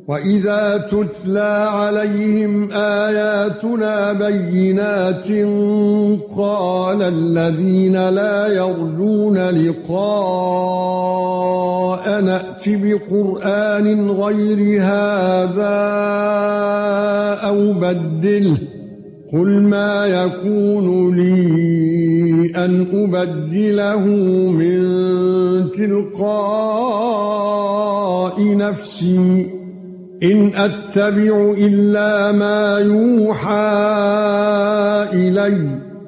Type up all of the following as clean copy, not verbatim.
وَإِذَا تُتْلَى عَلَيْهِمْ آيَاتُنَا بَيِّنَاتٍ قَالَ الَّذِينَ لَا يَرْجُونَ لِقَاءَنَا نَأْتِ بِقُرْآنٍ غَيْرِ هَذَا أَوْ بَدِّلْهُ قُلْ مَا يَكُونُ لِي أَنْ أُبَدِّلَهُ مِنْ تِلْقَاءِ نَفْسِي إِنْ أَتَّبِعُ إِلَّا مَا يُوحَى إِلَيَّ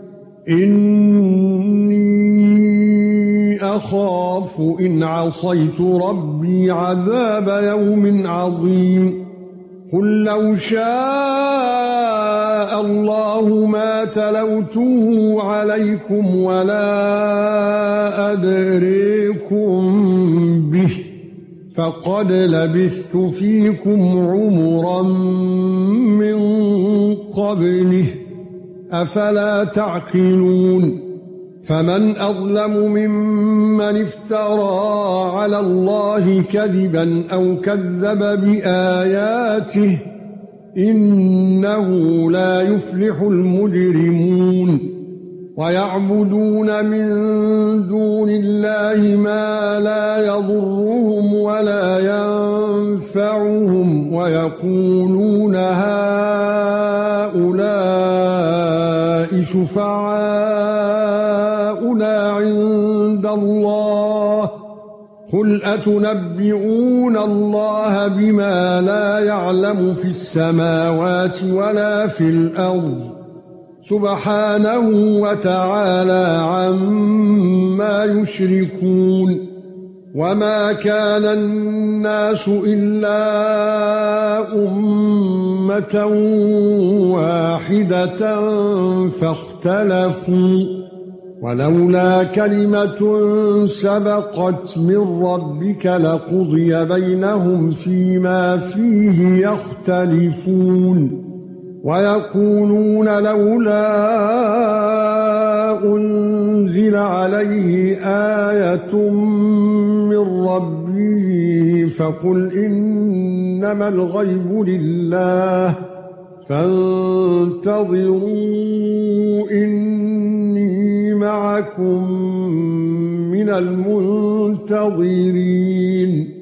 إِنِّي أَخَافُ إِنْ عَصَيْتُ رَبِّي عَذَابَ يَوْمٍ عَظِيمٍ قُل لَّوْ شَاءَ اللَّهُ مَا تَلَوْتُهُ عَلَيْكُمْ وَلَا أَدْرِيكُمْ بِهِ فَقَدْ لَبِثْتُ فِيكُمْ عُمُرًا مِّن قَبْلِهِ أَفَلَا تَعْقِلُونَ فَمَنْ أَظْلَمُ مِمَّنِ افْتَرَى عَلَى اللَّهِ كَذِبًا أَوْ كَذَّبَ بِآيَاتِهِ إِنَّهُ لَا يُفْلِحُ الْمُجْرِمُونَ وَيَعْبُدُونَ مِن دُونِ اللَّهِ مَا لَا يَضُرُّهُمْ وَلَا يَنفَعُهُمْ وَيَقُولُونَ هَؤُلَاءِ شُفَعَاؤُنَا عِندَ اللَّهِ قُلْ أَتُنَبِّئُونَ اللَّهَ بِمَا لَا يَعْلَمُ فِي السَّمَاوَاتِ وَلَا فِي الْأَرْضِ سُبْحَانَهُ وَتَعَالَى عَمَّا يُشْرِكُونَ وَمَا كَانَ النَّاسُ إِلَّا أُمَّةً وَاحِدَةً فَاخْتَلَفُوا وَلَوْلَا كَلِمَةٌ سَبَقَتْ مِنْ رَبِّكَ لَقُضِيَ بَيْنَهُمْ فِيمَا فِيهِ يَخْتَلِفُونَ وَيَقُولُونَ لَوْلَا أُنْزِلَ عَلَيْهِ آيَةٌ مِّن رَّبِّهِ فَقُلْ إِنَّمَا الْغَيْبُ لِلَّهِ فَانتَظِرُوا إِنِّي مَعَكُمْ مِنَ الْمُنتَظِرِينَ